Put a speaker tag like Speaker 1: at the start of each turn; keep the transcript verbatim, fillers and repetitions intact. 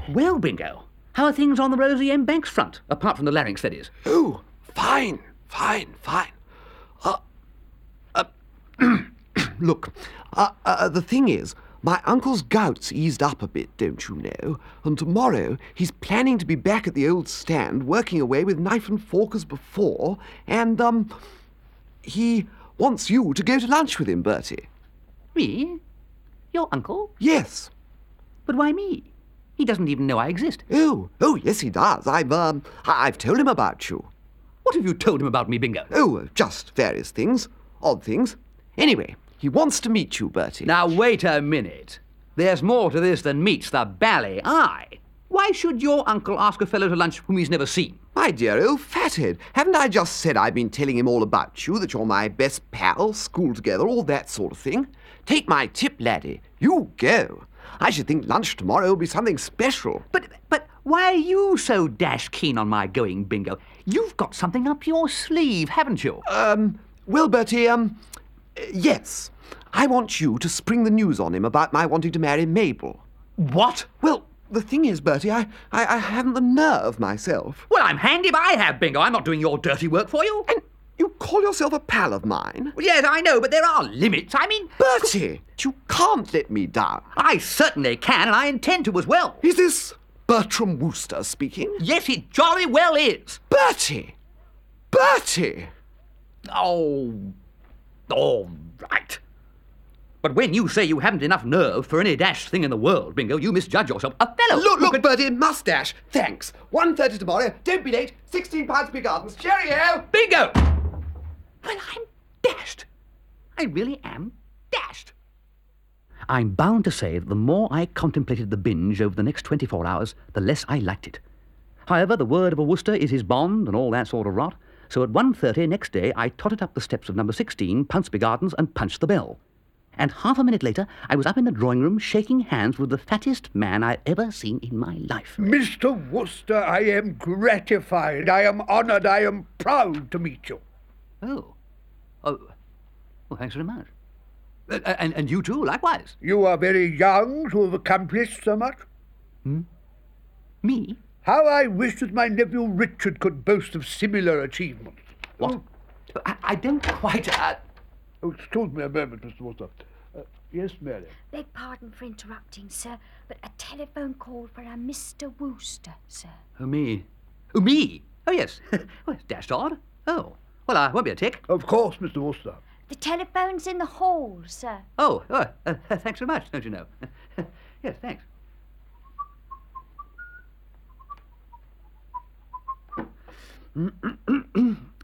Speaker 1: Well, Bingo, how are things on the Rosie M. Banks front, apart from the larynx, that is?
Speaker 2: Oh, fine, fine, fine. Uh, uh, look, uh, uh, the thing is, my uncle's gout's eased up a bit, don't you know? And tomorrow he's planning to be back at the old stand, working away with knife and fork as before, and, um, he wants you to go to lunch with him, Bertie.
Speaker 1: Me? Your uncle?
Speaker 2: Yes.
Speaker 1: But why me? He doesn't even know I exist.
Speaker 2: Oh, oh, yes, he does. I've, um, I- I've told him about you.
Speaker 1: What have you told him about me, Bingo?
Speaker 2: Oh, just various things. Odd things. Anyway, he wants to meet you, Bertie.
Speaker 1: Now, wait a minute. There's more to this than meets the bally eye. Why should your uncle ask a fellow to lunch whom he's never seen?
Speaker 2: My dear old fathead, haven't I just said I've been telling him all about you, that you're my best pal, schooled together, all that sort of thing? Take my tip, laddie. You go. I should think lunch tomorrow will be something special.
Speaker 1: But, but why are you so dash keen on my going, Bingo? You've got something up your sleeve, haven't you?
Speaker 2: Um, well, Bertie, um, yes. I want you to spring the news on him about my wanting to marry Mabel.
Speaker 1: What?
Speaker 2: Well, the thing is, Bertie, I, I, I haven't the nerve myself.
Speaker 1: Well, I'm hanged if I have, Bingo. I'm not doing your dirty work for you.
Speaker 2: And you call yourself a pal of mine?
Speaker 1: Well, yes, I know, but there are limits. I mean...
Speaker 2: Bertie, you can't let me down.
Speaker 1: I certainly can, and I intend to as well.
Speaker 2: Is this Bertram Wooster speaking?
Speaker 1: Yes, it jolly well is.
Speaker 2: Bertie! Bertie!
Speaker 1: Oh, all right. But when you say you haven't enough nerve for any dash thing in the world, Bingo, you misjudge yourself. A fellow...
Speaker 2: Look, look,
Speaker 1: could...
Speaker 2: Bertie, mustache. Thanks. one thirty tomorrow. Don't be late. sixteen pounds per gardens. Cheerio!
Speaker 1: Bingo! Well, I'm dashed. I really am dashed. I'm bound to say that the more I contemplated the binge over the next twenty-four hours, the less I liked it. However, the word of a Worcester is his bond and all that sort of rot, so at one thirty next day I tottered up the steps of number sixteen, Pounceby Gardens, and punched the bell. And half a minute later, I was up in the drawing room shaking hands with the fattest man I'd ever seen in my life.
Speaker 3: Mister Wooster, I am gratified, I am honoured, I am proud to meet you.
Speaker 1: Oh. Oh. Well, thanks very much. Uh, and, and you too, likewise.
Speaker 3: You are very young to have accomplished so much.
Speaker 1: Hmm? Me?
Speaker 3: How I wish that my nephew Richard could boast of similar achievements.
Speaker 1: What? I, I don't quite... Uh...
Speaker 3: Oh, excuse me a moment, Mister Wooster. Uh, yes, Mary?
Speaker 4: Beg pardon for interrupting, sir, but a telephone call for a Mister Wooster, sir.
Speaker 1: Oh, me. Oh, me? Oh, yes. Well, it's dashed odd. Oh. Well, I won't be a tick.
Speaker 3: Of course, Mister Wooster.
Speaker 4: The telephone's in the hall, sir.
Speaker 1: Oh, oh uh, thanks very much, don't you know. Yes, thanks.